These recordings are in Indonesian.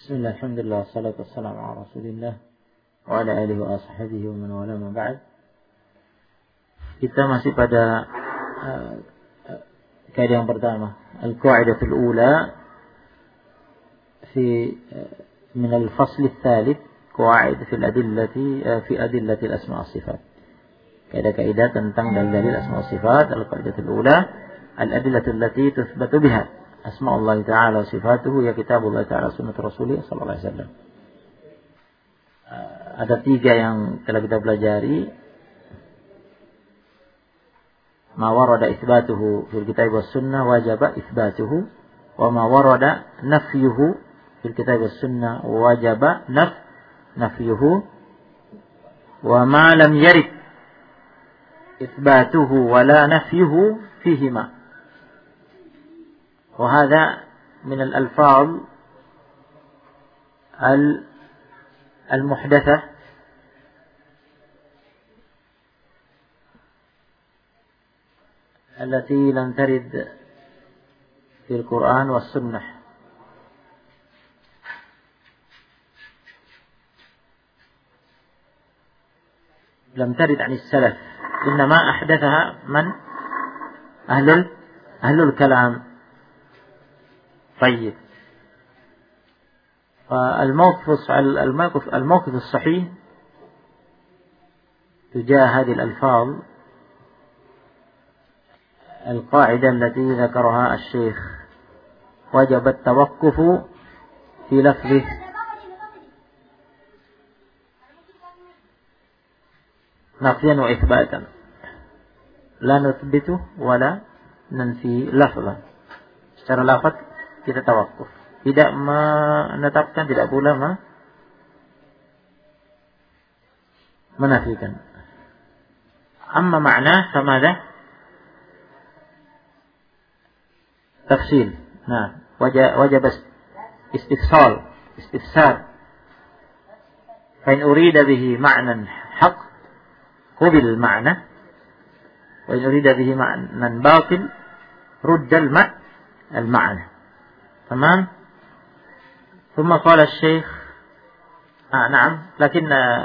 Bismillah, alhamdulillah, salatu wassalamu ala rasulillah wa ala alihi wa ashabihi wa man wala ma ba'd. Kita masih pada kaidah yang pertama, al-qa'idatul ula fi min al-fasl ats-tsalits, qawaid fi al-adillati fi adillati al-asma' was-sifat. Kaidah-kaidah tentang dalil asma' was-sifat, al-qa'idatul ula al-adillatu allati tuthbatu biha asma Allah Ta'ala wa sifatuhu ya kitabullah Ta'ala sunnah Rasulullah sallallahu alaihi wasallam. Ada tiga yang telah kita pelajari. Ma warada itsbatuhu fil kitab was sunnah wajaba itsbatuhu, wa ma warada nafyuhu fil kitab was sunnah wajaba nafyuhu, wa ma lam yarid itsbatuhu wa la nafyuhu fihima. وهذا من الألفاظ المحدثة التي لم ترد في القرآن والسنة. لم ترد عن السلف، إنما أحدثها من أهل الكلام. طيب، الموقف الصحيح تجاه هذه الألفاظ القاعدة التي ذكرها الشيخ: وجب التوقف في لفظه نفيا وإثباتا، لا نثبته ولا ننفي لفظا. Secara lafaz kita tawakuf, tidak menetapkan, tidak pula menafikan. Amma ma'na famada tafsil. Nah, wajib istifsal. Fa in urida bihi ma'nan haqq qubil ma'na, wa in urida bihi ma'nan batil rudda al-ma'na. تمام. ثم قال الشيخ نعم، لكن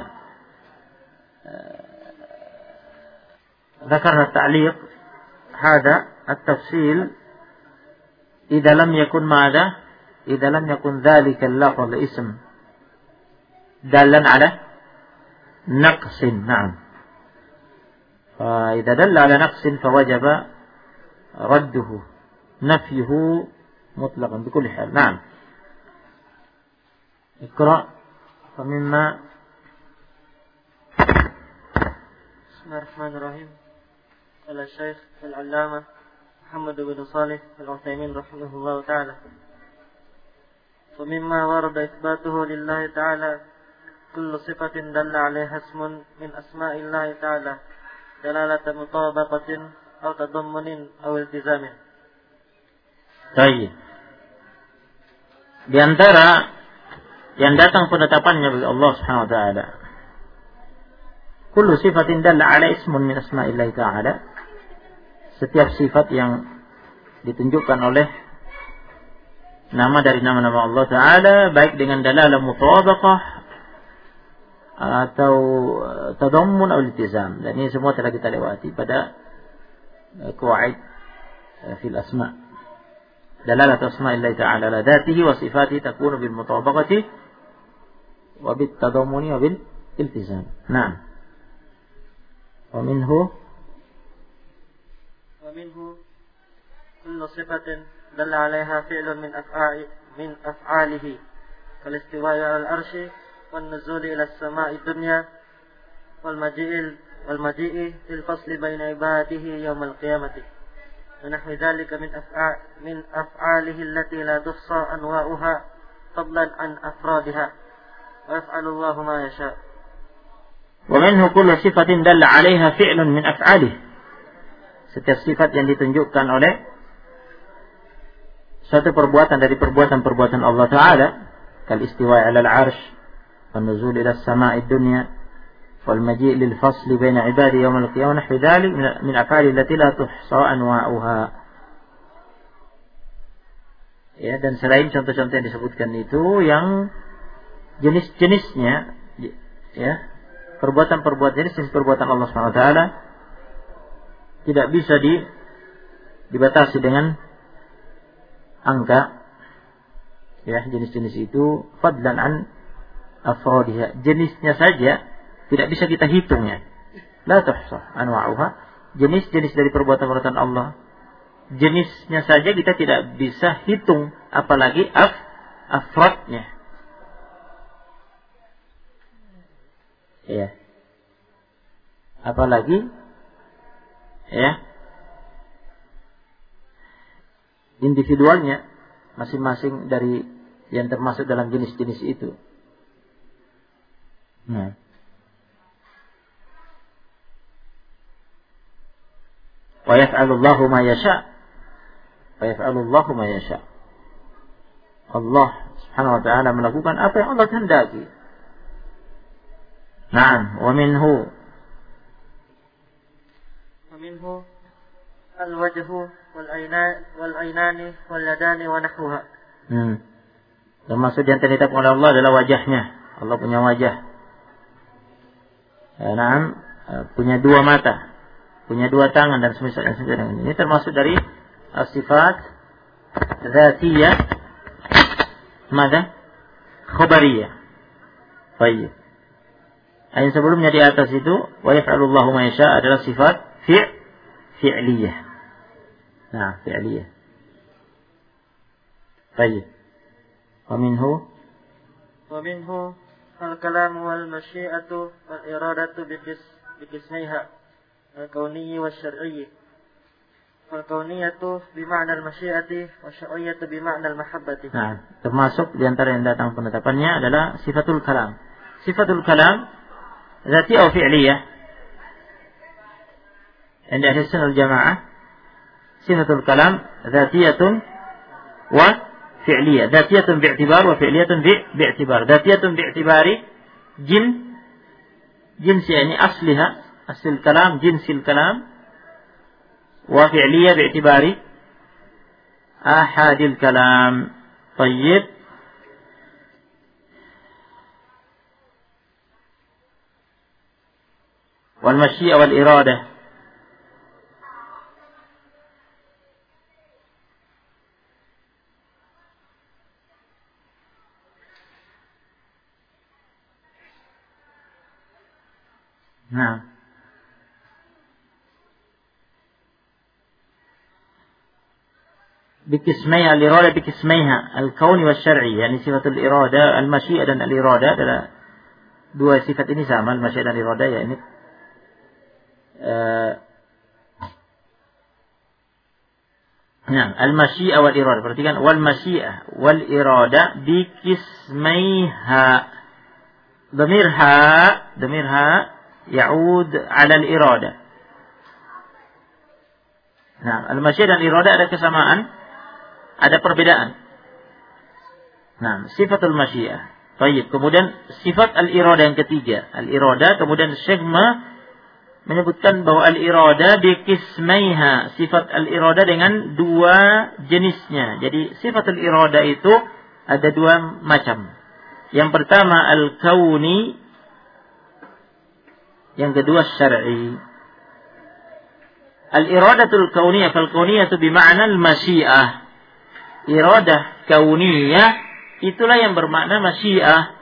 ذكرنا التعليق هذا التفصيل إذا لم يكن ماذا؟ إذا لم يكن ذلك اللفظ الاسم دالا على نقص. نعم، فإذا دل على نقص فوجب رده نفيه مطلقا بكل حال. نعم، اقرأ. فمما بسم الله الرحمن الرحيم. قال الشيخ العلامة محمد بن صالح العثيمين رحمه الله تعالى: ومما ورد إثباته لله تعالى كل صفة دل عليها اسم من أسماء الله تعالى دلالة مطابقة أو تضمن أو التزام. Baik. Di antara yang datang penetapannya bagi Allah Subhanahu wa taala, kullu sifatin dalla ala ismun min asma'illah ta'ala, setiap sifat yang ditunjukkan oleh nama dari nama-nama Allah taala, baik dengan dalalah mutabaqah atau tadammun atau iltizam. Dan ini semua telah kita lewati pada qawaid fil asma'. دلالة أسماء الله تعالى على ذاته وصفاته تكون بالمطابقة وبالتضمن وبالالتزام. نعم. ومنه كل صفة دل عليها فعل من أفعاله كالاستواء على العرش والنزول إلى السماء الدنيا والمجيء للفصل بين عباده يوم القيامة ونحو ذلك من أفعاله التي لا تحصى أنواؤها فضلا عن أفرادها ويفعل الله ما يشاء. ومنه كل صفة دل عليها فعل من أفعاله. Setiap sifat yang ditunjukkan oleh suatu perbuatan dari perbuatan-perbuatan Allah Ta'ala, kal istiwa' 'ala al-'arsy wan nuzul ila as-sama'i ad-dunya والمجيء للفصل بين عباده يوم القيامة ونحو ذلك من أفعال التي لا تحصى أنواعها. Ya, dan selain contoh-contoh yang disebutkan itu yang jenis-jenisnya, ya, perbuatan-perbuatan jenis perbuatan Allah SWT tidak bisa dibatasi dengan angka. Ya, jenis-jenis itu fadlan an afradiha, jenisnya saja tidak bisa kita hitungnya. La tuhsa anwa'uha, jenis-jenis dari perbuatan-perbuatan Allah, jenisnya saja kita tidak bisa hitung, apalagi afradnya. Ya. Apalagi ya individualnya masing-masing dari yang termasuk dalam jenis-jenis itu. Nah. Wa yaf'alullahu ma yasha. Wa yaf'alullahu ma yasha. Allah Subhanahu wa ta'ala melakukan apa yang Allah kehendaki. Naam, wa minhu al-wajhu wal-aynani wal-yadani wa nahwuha. Termasuk yang ditetapkan oleh Allah adalah wajahnya. Allah punya wajah. Naam, punya dua mata, punya dua tangan dan semisal dengan ini termasuk dari sifat dzatiyah, mada? Khabariyah. Baik. Ayat sebelumnya di atas itu wa yaf'alullahu ma yasha adalah sifat fi'liyah. Nah, fi'liyah. Baik. Wa minhu al-kalam wal masyi'atu wal iradatu biqismaiha al-kauniyyi wasyar'iyyi. Al-kauniyatu bima'na al-masyi'ati wasyar'iyyatu bima'na al-mahabbati. Nah, termasuk di antara yang datang penetapannya adalah sifatul kalam. Sifatul kalam ذاتية أو فعلية عند أهل السنة والجماعة صفة الكلام ذاتية وفعلية. ذاتية باعتبار وفعلية باعتبار. ذاتية باعتبار جنس يعني أصلها، أصل الكلام جنس الكلام، وفعلية باعتبار آحاد الكلام. طيب. والمشيئة والإرادة نعم. بقسميها الإرادة بقسميها الكون والشرعي. يعني صفة الإرادة المشيئة dan الإرادة adalah dua sifat ini sama, al-masyiah dan irada, ya ini nah, al-masyiah wal irada. Perhatikan, wal masyiah wal irada bikismaiha. Dhamirha ya'ud 'ala al-irada. Nah, al-masyiah dan irada ada kesamaan, ada perbedaan. Nah, sifatul masyiah. Baik, kemudian sifat al-irada yang ketiga. Al-irada, kemudian Syekh menyebutkan bahwa al-irada bikismaiha, sifat al-irada dengan dua jenisnya. Jadi sifat al-irada itu ada dua macam. Yang pertama al-kauni, yang kedua syar'i. Al-iradatul kauniyah, fal-kauniyatu bima'na al-masyiah. Iradah kauniyah itulah yang bermakna masyiah.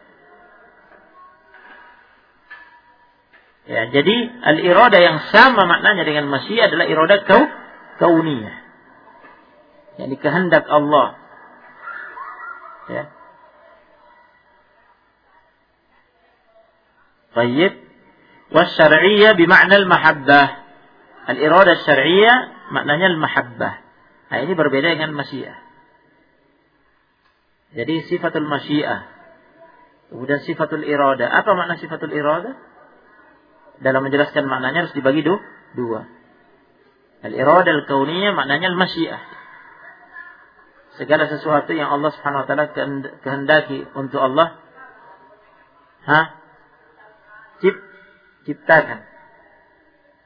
Ya, jadi al-irada yang sama maknanya dengan masyiah adalah irada kauniyah. Yani kehendak Allah. Ya. Baik. Wasyar'iyyah bima'na al-mahabbah. Al-irada syar'iyyah maknanya al-mahabbah. Nah, ini berbeda dengan masyiah. Jadi sifatul masyiah. Kemudian sifatul irada. Apa makna sifatul irada? Dalam menjelaskan maknanya harus dibagi dua. Al-irada al-kauniyah maknanya al-masyiah. Segala sesuatu yang Allah Subhanahu wa taala kehendaki untuk Allah ciptakan.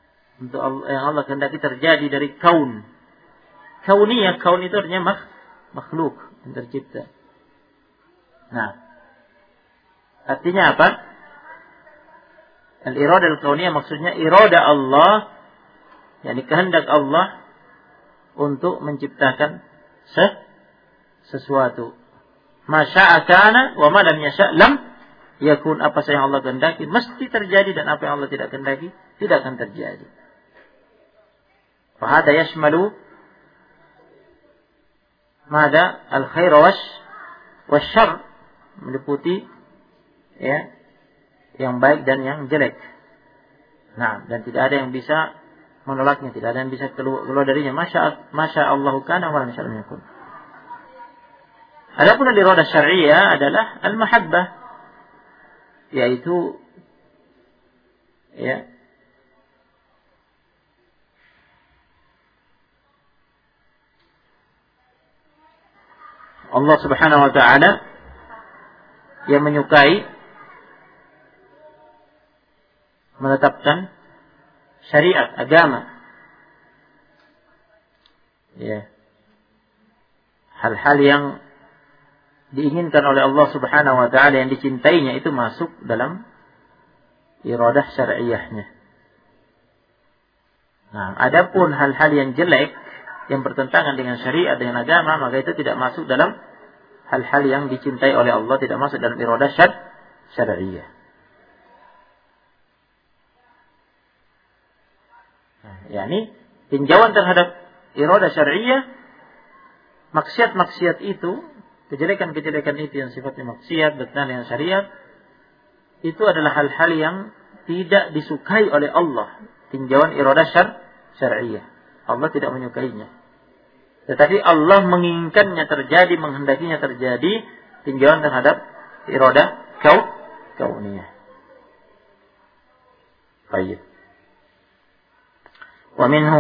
Untuk Allah, yang Allah kehendaki terjadi dari kaun. Kauniyah, kaun itu artinya makhluk yang tercipta. Nah, artinya apa? Al-iradah al-kauniyah maksudnya iradah Allah, yakni kehendak Allah untuk menciptakan sesuatu. Ma syaa kana wa ma lam yasha' lam yakun. Apa yang Allah kehendaki mesti terjadi, dan apa yang Allah tidak kehendaki tidak akan terjadi. Fa hada yashmalu mada al-khair wasyarr, meliputi ya yang baik dan yang jelek. Nah, dan tidak ada yang bisa menolaknya, tidak ada yang bisa keluar darinya. Masya Allah kana wa lam yasha' yakun. Adapun al-iradah syar'iyyah adalah al-mahabbah, yaitu ya Allah Subhanahu wa ta'ala yang menyukai menetapkan syariat agama, ya, hal-hal yang diinginkan oleh Allah Subhanahu wa ta'ala, yang dicintainya, itu masuk dalam iradah syar'iyyahnya. Nah, adapun hal-hal yang jelek yang bertentangan dengan syariat, dengan agama, maka itu tidak masuk dalam hal-hal yang dicintai oleh Allah, tidak masuk dalam iradah syar'iyyah. Nah, yakni tinjauan terhadap iradah syar'iyyah, maksiat-maksiat itu, kejelekan-kejelekan itu yang sifatnya maksiat bertentangan dengan syariat, itu adalah hal-hal yang tidak disukai oleh Allah. Tinjauan iradah syar'iyyah, Allah tidak menyukainya. Tetapi Allah menginginkannya terjadi, menghendakinya terjadi. Tinjauan terhadap iradah kauniyah. Baik. Wa minhu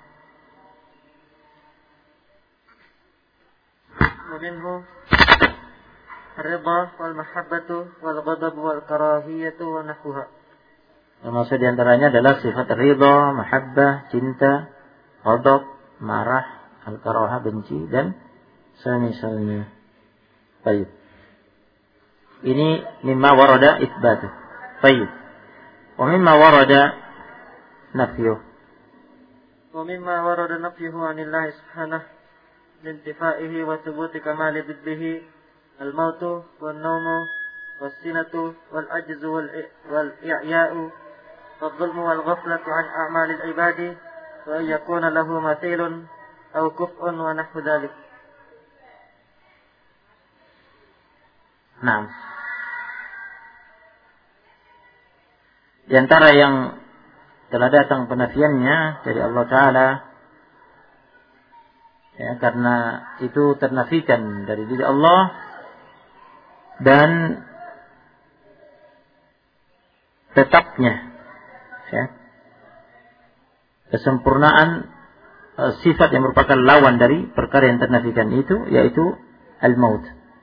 ar-ridha wal mahabbatu wal ghadab wal karahiyatu wa nahwuha. Maksud diantaranya adalah sifat ridha, mahabbah, cinta, ghadab, marah, al-karahah, benci, dan semisalnya. Baik. Ini mimma warada itsbatuh. Baik. Wa mimma warada nafyuh. Wa mimma warada nafyuhu 'anillahi subhanahu lintifaihi wa thubuti kamali dhibbihi al-mautu wan-nawmu was-sinatu wal-ajzu wal-i'ya'u wal-dhulmu wal-ghaflatu 'an a'malil ibadi wa yakuna lahu mathilun aw kuf'un wa nahwu dhalik. Nah, di antara yang telah datang penafiannya dari Allah Ta'ala, ya, karena itu ternafikan dari diri Allah, dan tetapnya ya, kesempurnaan sifat yang merupakan lawan dari perkara yang ternafikan itu, yaitu al-maut.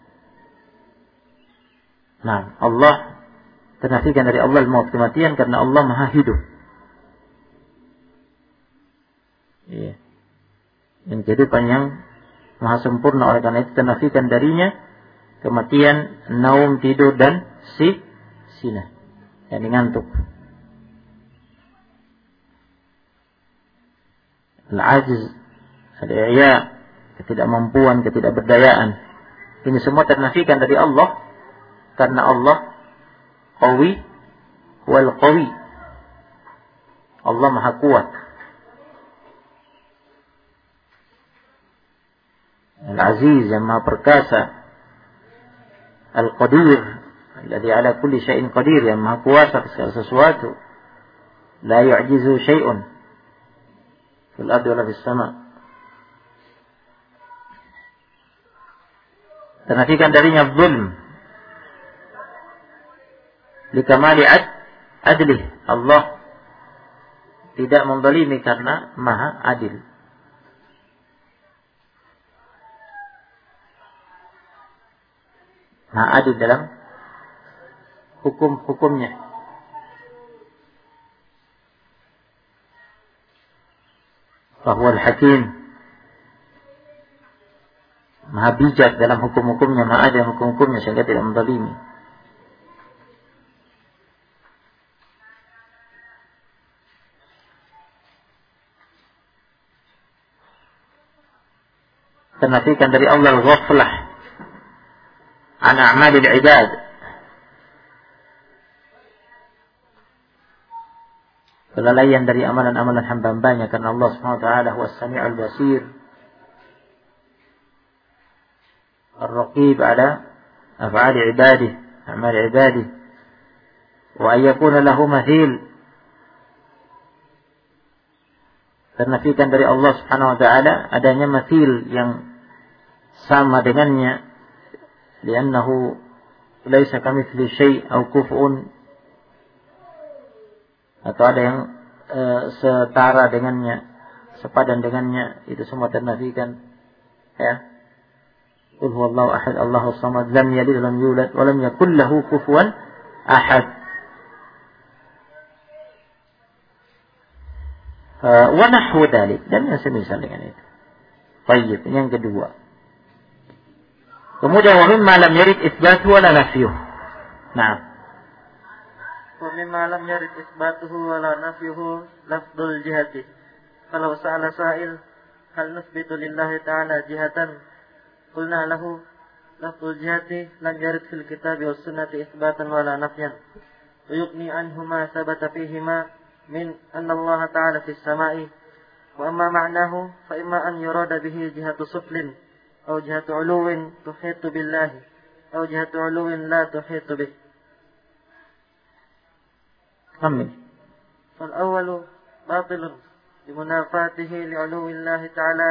Nah, Allah ternafikan dari Allah al-maut, kematian, karena Allah maha hidup. Iya. Yang kehidupan yang maha sempurna, oleh karena itu ternafikan darinya kematian, naum, tidur, dan sinah, yang ngantuk. Al-ajiz, al-i'ya, ketidakmampuan, ketidakberdayaan, ini semua ternafikan dari Allah, karena Allah qawi wal qawi, Allah maha kuat. Al-aziz, yang maha perkasa. Al-qadir, alladhi ala kulli syai'in qadir, yang maha kuasa atas segala sesuatu. La yu'jizu syai'un fil ardi wala fis sama'. Ternafikan darinya zulm, likamali adlih, Allah tidak menzalimi karena maha adil. Maha adil dalam hukum-hukumnya. Fahuwal hakim, maha bijak dalam hukum-hukumnya, maha adil dalam hukum-hukumnya sehingga tidak menzalimi. Ternafikan dari Allah al-ghaflah an a'malil ibad, kelalaian dari amalan-amalan hamba-hambanya, karena Allah Subhanahu wa taala huwas sami'ul basir ar-raqib ala af'ali ibadihi a'mal ibadihi wa an yakuna lahu mathil. Ternafikan dari Allah Subhanahu wa taala adanya mathil yang sama dengannya, li'annahu laisa kamitsli syai' au kufu'un, atau ada yang setara dengannya, sepadan dengannya, itu semua ternafikan. Ya. Qul huwallahu ahad, Allahus samad, lam yalid wa lam yulad wa lam yakul lahu kufuwan ahad. Wa nahwu dzalik, dan yang semisal dengan itu. Baik, ini yang kedua. Kemudian wa mimma lam yarid itsbatuhu wa la nafyuhu. Nah. Wa mimma lam yarid itsbatuhu wa la nafyuhu lafdzul jihati. Kalau sa'ala sa'il hal nuthbitu lillahi ta'ala jihatan, qulna lahu lafdzul jihati lam yarid fil kitabi was sunnati itsbatan wa la nafyan. Wa yughni anhuma sabata fihima min anna Allah ta'ala fis sama'i, wa amma ma'nahu fa imma an yurada bihi jihatu suflin أو جهة علو تحيط بالله أو جهة علو لا تحيط به. كمل. فالأول باطل لمنافاته لعلو الله تعالى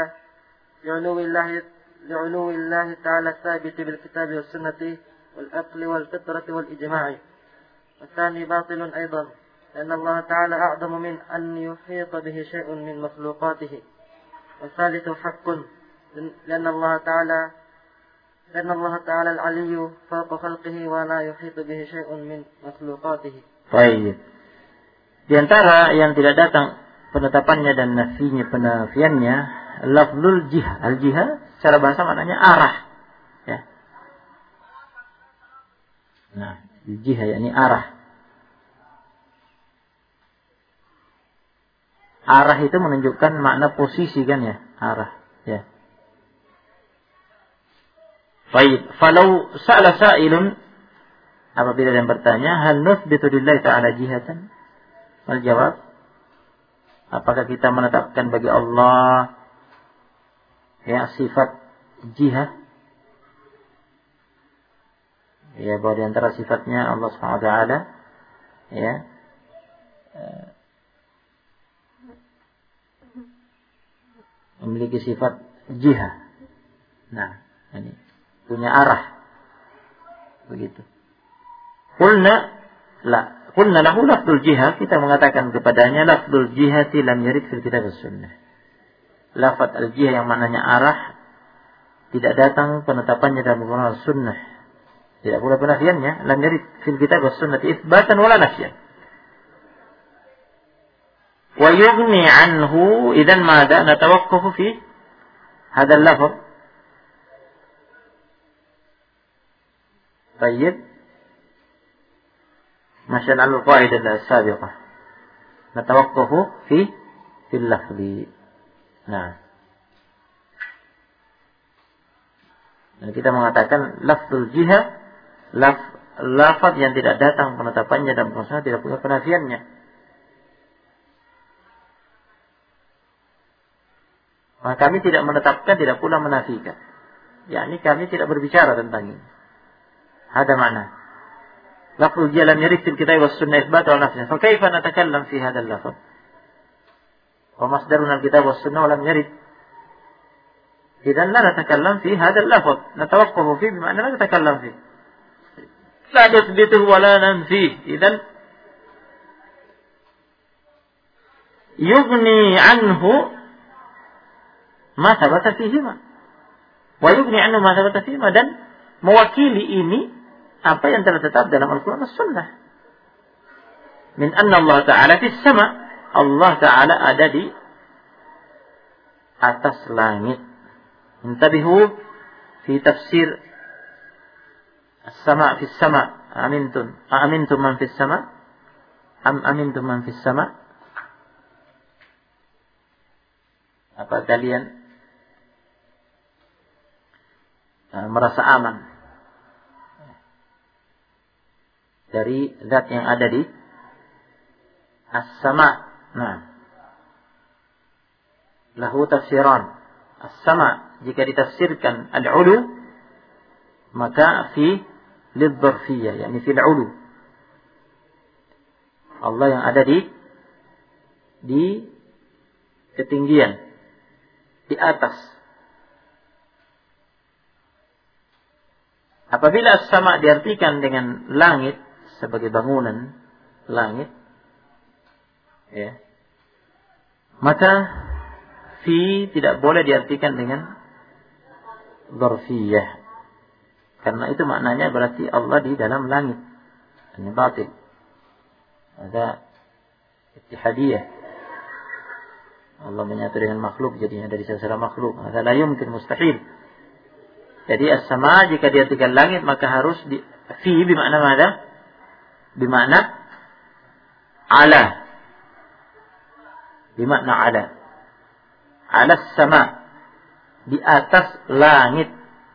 لعلو الله تعالى الثابت بالكتاب والسنة والأقل والفطرة والإجماع. والثاني باطل أيضا لأن الله تعالى أعظم من أن يحيط به شيء من مخلوقاته. والثالث حق لأن الله تعالى العلي فوق خلقه ولا يحيط به شيء من مخلوقاته. Baik. Di antara yang tidak datang penetapannya dan nafinya penafiannya, lafzul jihah. Al-jihah secara bahasa maknanya arah. Ya. Nah, jihah yakni arah. Arah itu menunjukkan makna posisi kan ya, arah. Ya. Baik, falau sa'ala sa'ilun, apabila yang bertanya, hal nuthbitu lillahi ta'ala jihatan? Al jawab, apakah kita menetapkan bagi Allah ya sifat jihah? Ya, bahwa di antara sifatnya Allah Subhanahu wa taala ya memiliki sifat jihah. Nah, ini punya arah. Begitu. Qulna lahu lafzul jihah, kita mengatakan kepadanya lafzul jihati lam yarid fil kitab was sunnah. Lafaz al-jihah yang maknanya arah tidak datang penetapannya dalam Al-Qur'an dan Sunnah. Tidak pula penafiannya, lam yarid fil kitab was sunnah itsbatan wala nafyan. Wa yughni anhu idzan madza natawaqqafu fi hadzal lafz. طيب مشان على القاعدة السابقة نتوقف في اللفظ. Nah, dan kita mengatakan lafzul jihah, lafaz yang tidak datang penetapannya dan penetapannya tidak punya penafiannya. Maka kami tidak menetapkan, tidak pula menafikan. yakni kami tidak berbicara tentang ini. هذا معناه لفظ الجهة لم يرد في الكتاب والسنة إثبات ولا نفي فكيف نتكلم في هذا اللفظ ومصدرنا الكتاب والسنة ولم يرد إذن لا نتكلم في هذا اللفظ نتوقف فيه بمعنى لا نتكلم فيه لا نثبته ولا ننفيه إذن يغني عنه ما ثبت فيهما ويغني عنه ما ثبت فيهما dan mewakili ini apa yang telah tetap dalam Al-Quran dan Sunnah. Min anna Allah Ta'ala fis sama. Allah Ta'ala ada di atas langit. Intabihu fi tafsir as-sama' fi as-sama' amintum man fi as-sama' am amintum man fi as-sama'. Apa kalian merasa aman dari zat yang ada di as-sama'? Nah, lahu tafsiran. As-sama' jika ditafsirkan al-ulu, maka fi lidh-dharfiyyah, yakni fil ulu. Allah yang ada di ketinggian, di atas. Apabila as-sama' diartikan dengan langit sebagai bangunan langit, ya, maka fi tidak boleh diartikan dengan dzarfiyah, karena itu maknanya berarti Allah di dalam langit. Ini batil. Ada ittihadiyah. Allah menyatu dengan makhluk, jadinya dari sesama makhluk. Ada la yumkin, mustahil. Jadi as-sama' jika diartikan langit maka harus fi bermakna mana? Bermakna ala. Bermakna ala. Ala as-sama', di atas langit.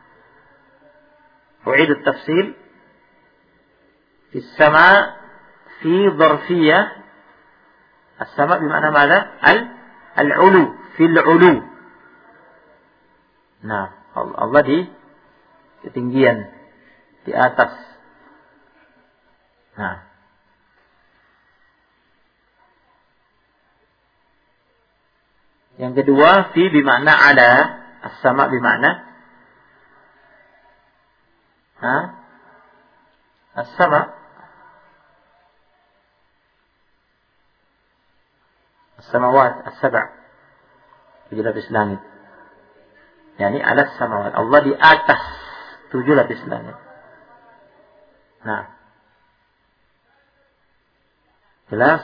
U'id at-tafsil. Fi as-sama' fi dharfiyah. As-sama' bermakna mana? Al-ulu, fil ulu. Nah, Allah di ketinggian, di atas. Nah, yang kedua, fi bimakna ada, as-sama' bimakna as-sama'. As-samawat as-sab', 7 lapis langit. Yani alas samawat, Allah di atas 7 lapis langit. Nah, jelas?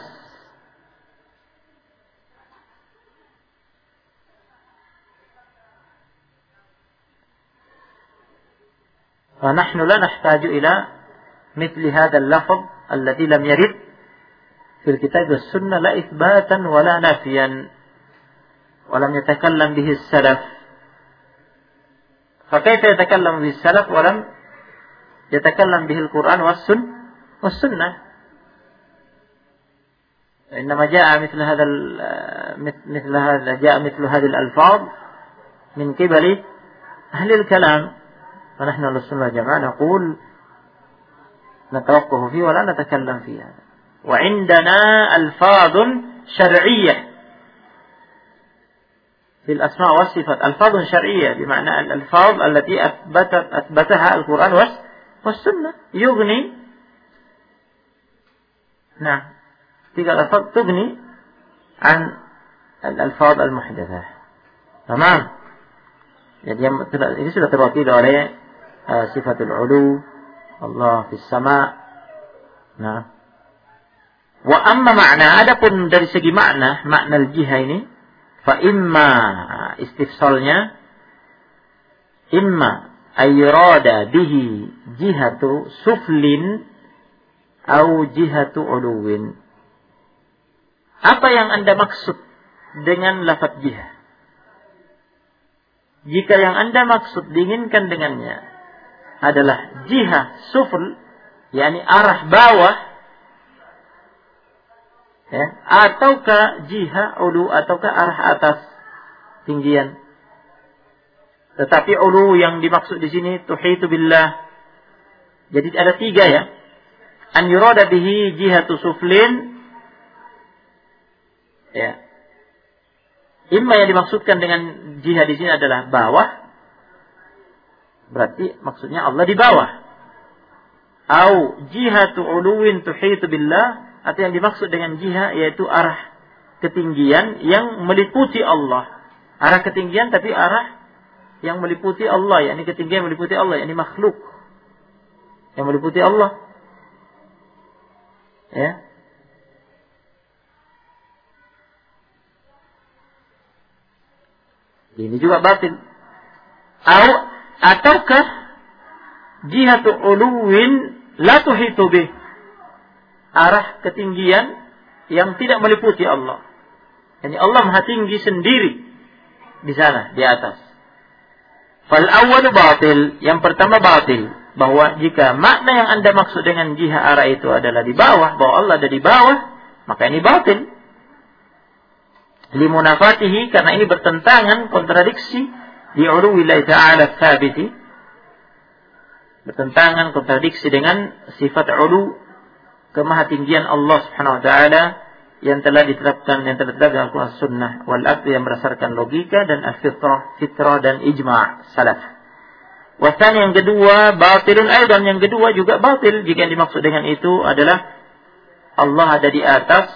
فنحن لا نحتاج إلى مثل هذا اللفظ الذي لم يرد في الكتاب والسنة لا إثباتا ولا نافيا ولم يتكلم به السلف. فكيف يتكلم به السلف ولم يتكلم به القرآن والسنة؟ إنما جاء مثل هذه الألفاظ من قبل أهل الكلام. فنحن السنة والجماعة نقول نتوقف فيه ولا نتكلم فيها. وعندنا ألفاظ شرعية في الأسماء والصفات، ألفاظ شرعية بمعنى الألفاظ التي أثبتها القرآن والسنة يغني. نعم، تلك الألفاظ تغني عن الألفاظ المحدثة. تمام. Jadi ini sudah terwakili oleh sifatul ulu, Allah fis sama'. Nah, wa amma makna, adapun dari segi makna al-jihah ini, fa imma istifsalnya, imma ayrada bihi jihatu suflin au jihatu uluwin. Apa yang Anda maksud dengan lafaz jihah? Jika yang Anda maksud diinginkan dengannya adalah jihah sufl, yakni arah bawah, ya, ataukah jihah ulu, ataukah arah atas, tinggian. Tetapi ulu yang dimaksud di sini tuhitu billah. Jadi ada 3 ya. An yurada bihi jihatu suflin, ya. Imma yang dimaksudkan dengan jihad di sini adalah bawah, berarti maksudnya Allah di bawah. Au jihatu uluwin tuhitu billah, atau yang dimaksud dengan jihad yaitu arah ketinggian yang meliputi Allah. Arah ketinggian tapi arah yang meliputi Allah, yakni ketinggian meliputi Allah, yakni makhluk yang meliputi Allah. Ya. Ini juga batil. Au ataukah jihatu uluwin la tuhitu bih, arah ketinggian yang tidak meliputi Allah. Yani Allah Maha tinggi sendiri di sana, di atas. Fal awwalu batil, yang pertama batil, bahwa jika makna yang Anda maksud dengan jihah arah itu adalah di bawah, bahwa Allah ada di bawah, maka ini batil. Limunafatihi, karena ini bertentangan, kontradiksi di uluwillahi ta'ala tsabiti, bertentangan, kontradiksi dengan sifat ulu, kemahatinggian Allah Subhanahu wa taala yang telah ditetapkan, yang terdapat dalam Al-Quran Sunnah, wal aql, yang berdasarkan logika dan fitrah dan ijma' salaf. Wasan yang kedua batilun aidan, yang kedua juga batil jika yang dimaksud dengan itu adalah Allah ada di atas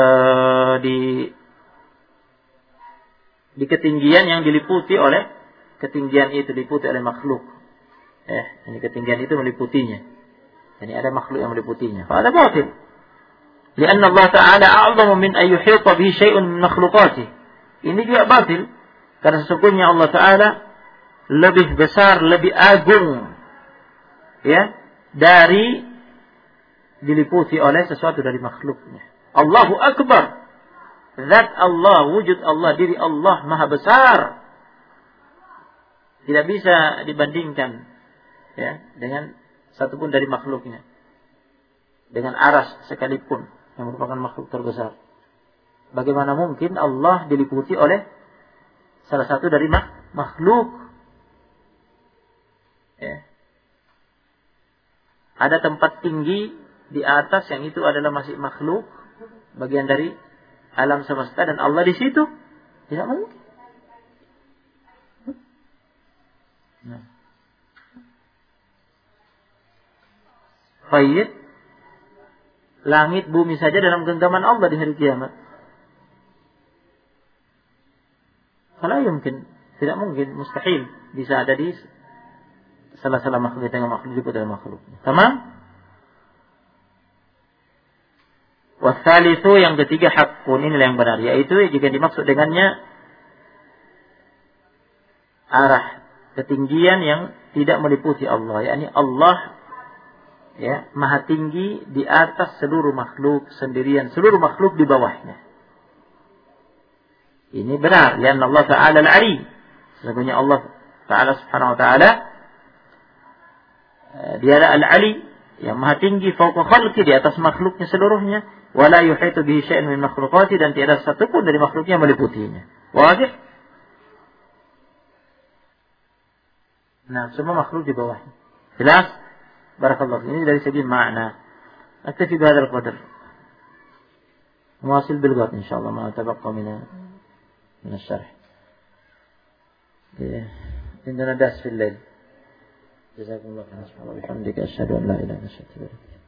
di ketinggian yang diliputi oleh ketinggian itu diliputi oleh makhluk. Ini ketinggian itu meliputinya. Ini ada makhluk yang meliputinya. Ada batil. Karena Allah Ta'ala a'zamu min an yuhita bihi syai'un min makhluqatih. Ini juga batil. Karena sesungguhnya Allah Ta'ala lebih besar, lebih agung, ya, dari diliputi oleh sesuatu dari makhluknya. Allahu Akbar. Zat Allah, wujud Allah, diri Allah maha besar. Tidak bisa dibandingkan, ya, dengan satupun dari makhluknya. Dengan aras sekalipun, yang merupakan makhluk terbesar. Bagaimana mungkin Allah diliputi oleh salah satu dari makhluk? Ya. Ada tempat tinggi di atas yang itu adalah masih makhluk, bagian dari alam semesta, dan Allah di situ? Tidak mungkin. Nah. Baik. Langit bumi saja dalam genggaman Allah di hari kiamat. Kalau mungkin, tidak mungkin, mustahil bisa ada di salah-salah makhluk dengan makhluk juga dengan makhluk. Tamam? Wasalisu, yang ketiga hakun, inilah yang benar, yaitu jika dimaksud dengannya arah ketinggian yang tidak meliputi Allah, yakni Allah, ya, maha tinggi di atas seluruh makhluk sendirian, seluruh makhluk di bawahnya. Ini benar, karena Allah Ta'ala al-Ali. Sesungguhnya Allah Ta'ala Subhanahu wa Ta'ala, dia adalah al-Ali, yang maha tinggi fauqa khalqi, di atas makhluknya seluruhnya, wala yuhitu bihi syai'un min makhluqati, dan tiada satupun dari makhluknya meliputinya. Wajib? Nah, semua makhluk di bawahnya. Jelas? Barakallahu. Ini dari segi makna. Aktafi bihadzal qadar. Muwasil bil ghad insyaallah ma tabaqqa min الشرح. عندنا درس في الليل. جزاكم الله خيرا. سبحانك وبحمدك أشهد أن لا إله إلا أنت أستغفرك.